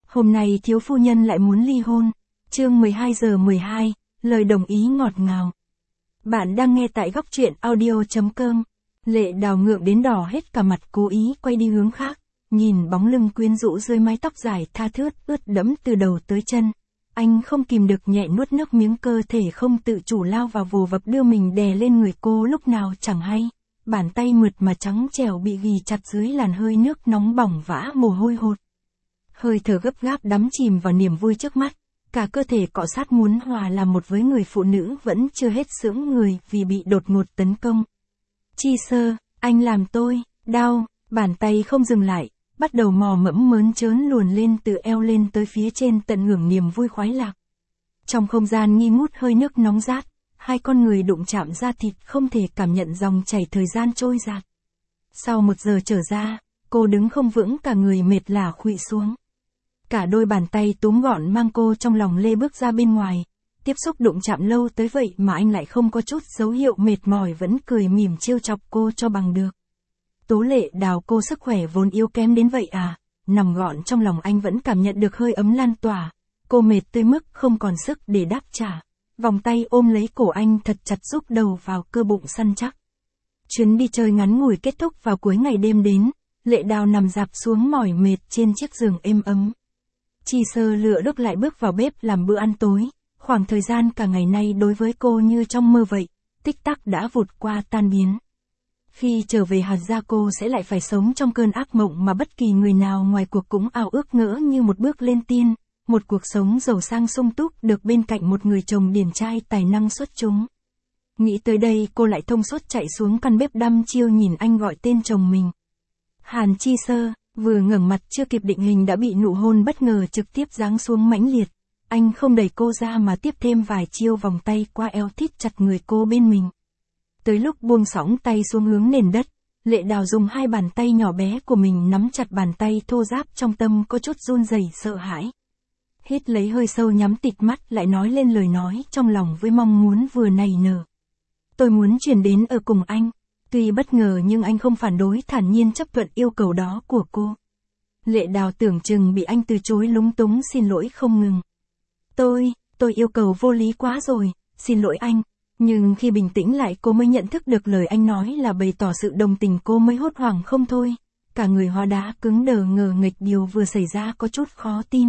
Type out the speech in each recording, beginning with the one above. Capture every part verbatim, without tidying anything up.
Hôm nay thiếu phu nhân lại muốn ly hôn. Chương mười hai giờ mười hai, lời đồng ý ngọt ngào. Bạn đang nghe tại góc truyện audio chấm com. Lệ Đào ngượng đến đỏ hết cả mặt, cố ý quay đi hướng khác, nhìn bóng lưng quyến rũ dưới mái tóc dài tha thướt ướt đẫm từ đầu tới chân. Anh không kìm được nhẹ nuốt nước miếng, cơ thể không tự chủ lao vào vồ vập đưa mình đè lên người cô lúc nào chẳng hay. Bàn tay mượt mà trắng trẻo bị ghì chặt dưới làn hơi nước nóng bỏng vã mồ hôi hột. Hơi thở gấp gáp đắm chìm vào niềm vui trước mắt, cả cơ thể cọ sát muốn hòa làm một với người phụ nữ vẫn chưa hết sững người vì bị đột ngột tấn công. Chi Sơ, anh làm tôi đau. Bàn tay không dừng lại, bắt đầu mò mẫm mớn trớn luồn lên từ eo lên tới phía trên, tận hưởng niềm vui khoái lạc. Trong không gian nghi ngút hơi nước nóng rát, hai con người đụng chạm da thịt, không thể cảm nhận dòng chảy thời gian trôi dạt. Sau một giờ trở ra, cô đứng không vững, cả người mệt lả khuỵu xuống. Cả đôi bàn tay túm gọn mang cô trong lòng lê bước ra bên ngoài. Tiếp xúc đụng chạm lâu tới vậy mà anh lại không có chút dấu hiệu mệt mỏi, vẫn cười mỉm trêu chọc cô cho bằng được. Tố Lệ Đào, cô sức khỏe vốn yếu kém đến vậy à? Nằm gọn trong lòng anh vẫn cảm nhận được hơi ấm lan tỏa. Cô mệt tới mức không còn sức để đáp trả. Vòng tay ôm lấy cổ anh thật chặt, rúc đầu vào cơ bụng săn chắc. Chuyến đi chơi ngắn ngủi kết thúc vào cuối ngày đêm đến. Lệ Đào nằm rạp xuống mỏi mệt trên chiếc giường êm ấm. Chi Sơ lựa đốc lại bước vào bếp làm bữa ăn tối. Khoảng thời gian cả ngày nay đối với cô như trong mơ vậy, tích tắc đã vụt qua tan biến. Khi trở về Hàn gia, cô sẽ lại phải sống trong cơn ác mộng mà bất kỳ người nào ngoài cuộc cũng ao ước ngỡ như một bước lên tiên, một cuộc sống giàu sang sung túc được bên cạnh một người chồng điển trai tài năng xuất chúng. Nghĩ tới đây, cô lại thông suốt chạy xuống căn bếp đăm chiêu nhìn anh gọi tên chồng mình. Hàn Chi Sơ. Vừa ngẩng mặt chưa kịp định hình đã bị nụ hôn bất ngờ trực tiếp giáng xuống mãnh liệt. Anh không đẩy cô ra mà tiếp thêm vài chiêu vòng tay qua eo, thít chặt người cô bên mình. Tới lúc buông xõng tay xuống hướng nền đất, Lệ Đào dùng hai bàn tay nhỏ bé của mình nắm chặt bàn tay thô ráp, trong tâm có chút run rẩy sợ hãi. Hít lấy hơi sâu, nhắm tịt mắt lại nói lên lời nói trong lòng với mong muốn vừa nảy nở. Tôi muốn chuyển đến ở cùng anh. Tuy bất ngờ nhưng anh không phản đối, thản nhiên chấp thuận yêu cầu đó của cô. Lệ Đào tưởng chừng bị anh từ chối, lúng túng xin lỗi không ngừng. Tôi, tôi yêu cầu vô lý quá rồi, xin lỗi anh. Nhưng khi bình tĩnh lại, cô mới nhận thức được lời anh nói là bày tỏ sự đồng tình, cô mới hốt hoảng không thôi. Cả người hóa đá cứng đờ, ngờ nghịch điều vừa xảy ra có chút khó tin.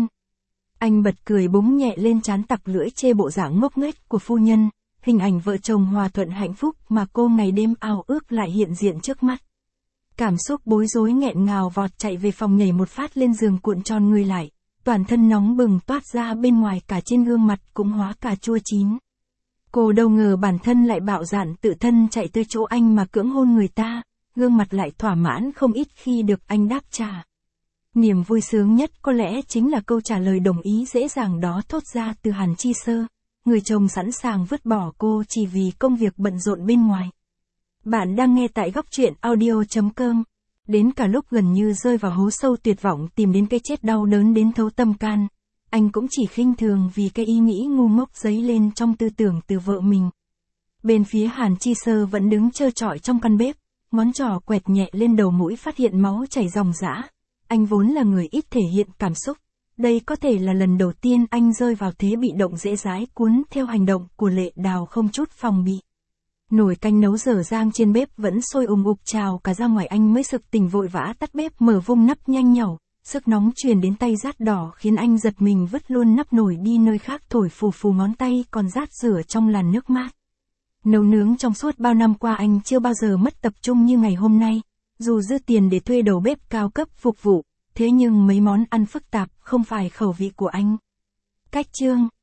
Anh bật cười búng nhẹ lên trán, tặc lưỡi chê bộ dạng ngốc nghếch của phu nhân. Hình ảnh vợ chồng hòa thuận hạnh phúc mà cô ngày đêm ao ước lại hiện diện trước mắt. Cảm xúc bối rối nghẹn ngào vọt chạy về phòng, nhảy một phát lên giường, cuộn tròn người lại. Toàn thân nóng bừng toát ra bên ngoài, cả trên gương mặt cũng hóa cả chua chín. Cô đâu ngờ bản thân lại bạo dạn tự thân chạy tới chỗ anh mà cưỡng hôn người ta, gương mặt lại thỏa mãn không ít khi được anh đáp trả. Niềm vui sướng nhất có lẽ chính là câu trả lời đồng ý dễ dàng đó thốt ra từ Hàn Chi Sơ. Người chồng sẵn sàng vứt bỏ cô chỉ vì công việc bận rộn bên ngoài. Bạn đang nghe tại góc truyện audio chấm com. Đến cả lúc gần như rơi vào hố sâu tuyệt vọng, tìm đến cái chết đau đớn đến thấu tâm can, anh cũng chỉ khinh thường vì cái ý nghĩ ngu ngốc dấy lên trong tư tưởng từ vợ mình. Bên phía Hàn Chi Sơ vẫn đứng trơ trọi trong căn bếp, ngón trỏ quẹt nhẹ lên đầu mũi, phát hiện máu chảy ròng rã. Anh vốn là người ít thể hiện cảm xúc. Đây có thể là lần đầu tiên anh rơi vào thế bị động dễ dãi, cuốn theo hành động của Lệ Đào không chút phòng bị. Nồi canh nấu dở dang trên bếp vẫn sôi ùng ục trào cả ra ngoài, anh mới sực tỉnh vội vã tắt bếp, mở vung nắp nhanh nhảu, sức nóng truyền đến tay rát đỏ khiến anh giật mình vứt luôn nắp nồi đi nơi khác, thổi phù phù ngón tay còn rát rửa trong làn nước mát. Nấu nướng trong suốt bao năm qua anh chưa bao giờ mất tập trung như ngày hôm nay, dù dư tiền để thuê đầu bếp cao cấp phục vụ. Thế nhưng mấy món ăn phức tạp không phải khẩu vị của anh. Cách chương